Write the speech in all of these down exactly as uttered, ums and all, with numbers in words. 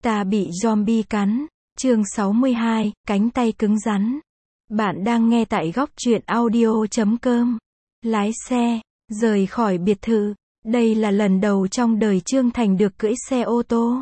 Ta bị zombie cắn. Chương sáu mươi hai, cánh tay cứng rắn. Bạn đang nghe tại góc truyện audio chấm com. Lái xe, rời khỏi biệt thự. Đây là lần đầu trong đời Trương Thành được cưỡi xe ô tô.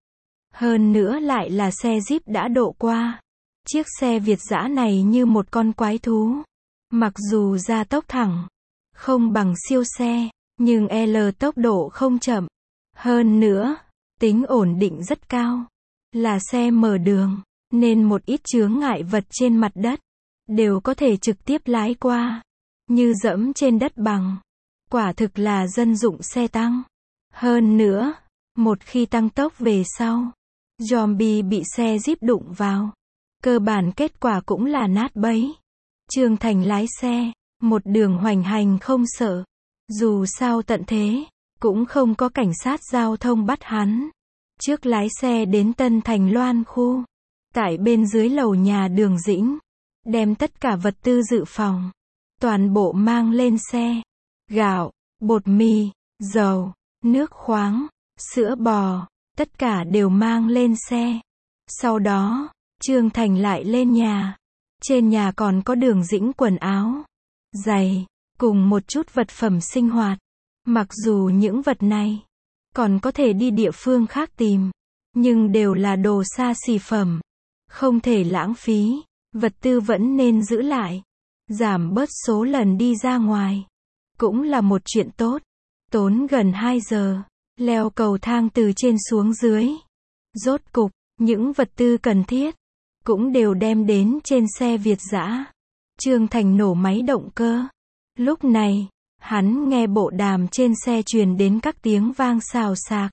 Hơn nữa lại là xe Jeep đã độ qua. Chiếc xe Việt dã này như một con quái thú. Mặc dù gia tốc thẳng, không bằng siêu xe, nhưng L tốc độ không chậm. Hơn nữa, tính ổn định rất cao. Là xe mở đường, nên một ít chướng ngại vật trên mặt đất đều có thể trực tiếp lái qua, như dẫm trên đất bằng. Quả thực là dân dụng xe tăng. Hơn nữa, một khi tăng tốc về sau, zombie bị xe Jeep đụng vào, cơ bản kết quả cũng là nát bấy. Trương Thành lái xe, một đường hoành hành không sợ. Dù sao tận thế, cũng không có cảnh sát giao thông bắt hắn. Trước lái xe đến Tân Thành Loan khu. Tại bên dưới lầu nhà Đường Dĩnh. Đem tất cả vật tư dự phòng. Toàn bộ mang lên xe. Gạo, bột mì, dầu, nước khoáng, sữa bò, tất cả đều mang lên xe. Sau đó, Trương Thành lại lên nhà. Trên nhà còn có Đường Dĩnh quần áo, giày, cùng một chút vật phẩm sinh hoạt. Mặc dù những vật này còn có thể đi địa phương khác tìm, nhưng đều là đồ xa xỉ phẩm, không thể lãng phí, vật tư vẫn nên giữ lại, giảm bớt số lần đi ra ngoài, cũng là một chuyện tốt. Tốn gần hai giờ, leo cầu thang từ trên xuống dưới. Rốt cục, những vật tư cần thiết cũng đều đem đến trên xe Việt dã. Trương Thành nổ máy động cơ. Lúc này, hắn nghe bộ đàm trên xe truyền đến các tiếng vang xào xạc.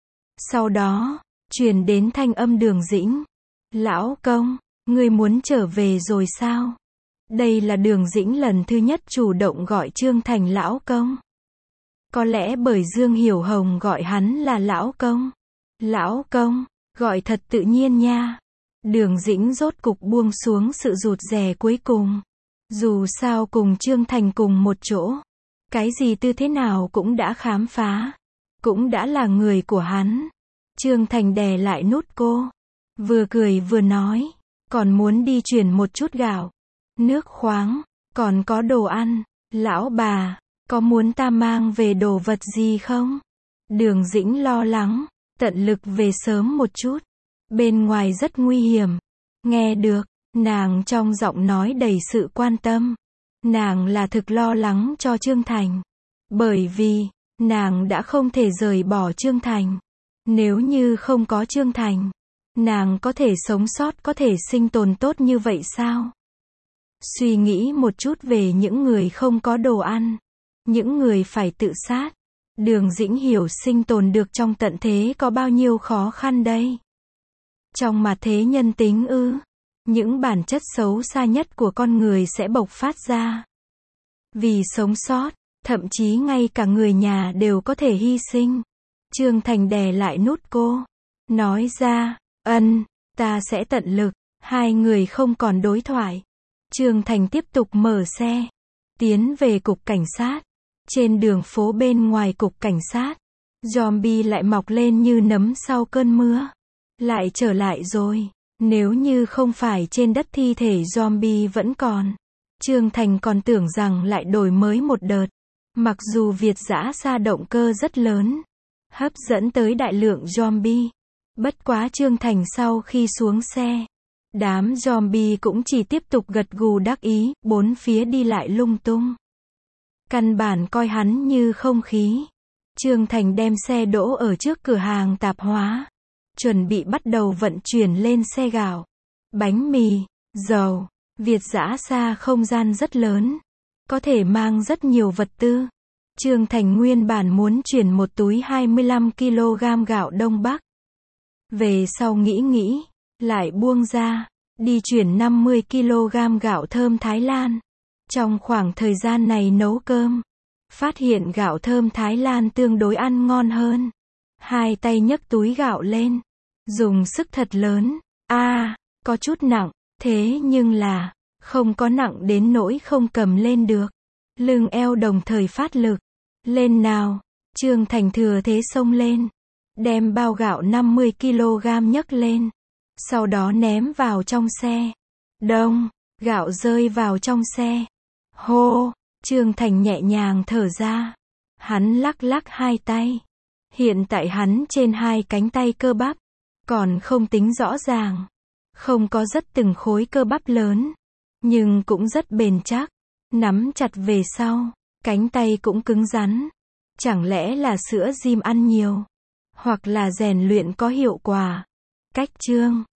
Sau đó, truyền đến thanh âm Đường Dĩnh. Lão công, ngươi muốn trở về rồi sao? Đây là Đường Dĩnh lần thứ nhất chủ động gọi Trương Thành lão công. Có lẽ bởi Dương Hiểu Hồng gọi hắn là lão công. Lão công, gọi thật tự nhiên nha. Đường Dĩnh rốt cục buông xuống sự rụt rè cuối cùng. Dù sao cùng Trương Thành cùng một chỗ, cái gì tư thế nào cũng đã khám phá, cũng đã là người của hắn. Trương Thành đè lại nút cô, vừa cười vừa nói, còn muốn đi chuyển một chút gạo, nước khoáng, còn có đồ ăn. Lão bà, có muốn ta mang về đồ vật gì không? Đường Dĩnh lo lắng, tận lực về sớm một chút. Bên ngoài rất nguy hiểm. Nghe được, nàng trong giọng nói đầy sự quan tâm. Nàng là thực lo lắng cho Trương Thành. Bởi vì, nàng đã không thể rời bỏ Trương Thành. Nếu như không có Trương Thành, nàng có thể sống sót, có thể sinh tồn tốt như vậy sao? Suy nghĩ một chút về những người không có đồ ăn, những người phải tự sát. Đường Dĩnh hiểu sinh tồn được trong tận thế có bao nhiêu khó khăn đây. Trong mặt thế nhân tính ư, những bản chất xấu xa nhất của con người sẽ bộc phát ra. Vì sống sót, thậm chí ngay cả người nhà đều có thể hy sinh. Trương Thành đè lại nút cô, nói ra, ân, ta sẽ tận lực. Hai người không còn đối thoại. Trương Thành tiếp tục mở xe, tiến về cục cảnh sát. Trên đường phố bên ngoài cục cảnh sát, zombie lại mọc lên như nấm sau cơn mưa. Lại trở lại rồi. Nếu như không phải trên đất thi thể zombie vẫn còn, Trương Thành còn tưởng rằng lại đổi mới một đợt. Mặc dù Việt dã xa động cơ rất lớn, hấp dẫn tới đại lượng zombie. Bất quá Trương Thành sau khi xuống xe, đám zombie cũng chỉ tiếp tục gật gù đắc ý, bốn phía đi lại lung tung. Căn bản coi hắn như không khí. Trương Thành đem xe đỗ ở trước cửa hàng tạp hóa, chuẩn bị bắt đầu vận chuyển lên xe gạo, bánh mì, dầu. Việt dã xa không gian rất lớn, có thể mang rất nhiều vật tư. Trương Thành nguyên bản muốn chuyển một túi hai mươi lăm ki lô gam gạo Đông Bắc. Về sau nghĩ nghĩ, lại buông ra, đi chuyển năm mươi ki lô gam gạo thơm Thái Lan. Trong khoảng thời gian này nấu cơm, phát hiện gạo thơm Thái Lan tương đối ăn ngon hơn. Hai tay nhấc túi gạo lên, dùng sức thật lớn. A, à, có chút nặng, thế nhưng là, không có nặng đến nỗi không cầm lên được. Lưng eo đồng thời phát lực. Lên nào, Trương Thành thừa thế xông lên. đem bao gạo năm mươi ki lô gam nhấc lên. Sau đó ném vào trong xe. Đông, gạo rơi vào trong xe. Hô, Trương Thành nhẹ nhàng thở ra. Hắn lắc lắc hai tay. Hiện tại hắn trên hai cánh tay cơ bắp. Còn không tính rõ ràng. Không có rất từng khối cơ bắp lớn. Nhưng cũng rất bền chắc. Nắm chặt về sau. Cánh tay cũng cứng rắn. Chẳng lẽ là sữa gym ăn nhiều? Hoặc là rèn luyện có hiệu quả? Cách Trương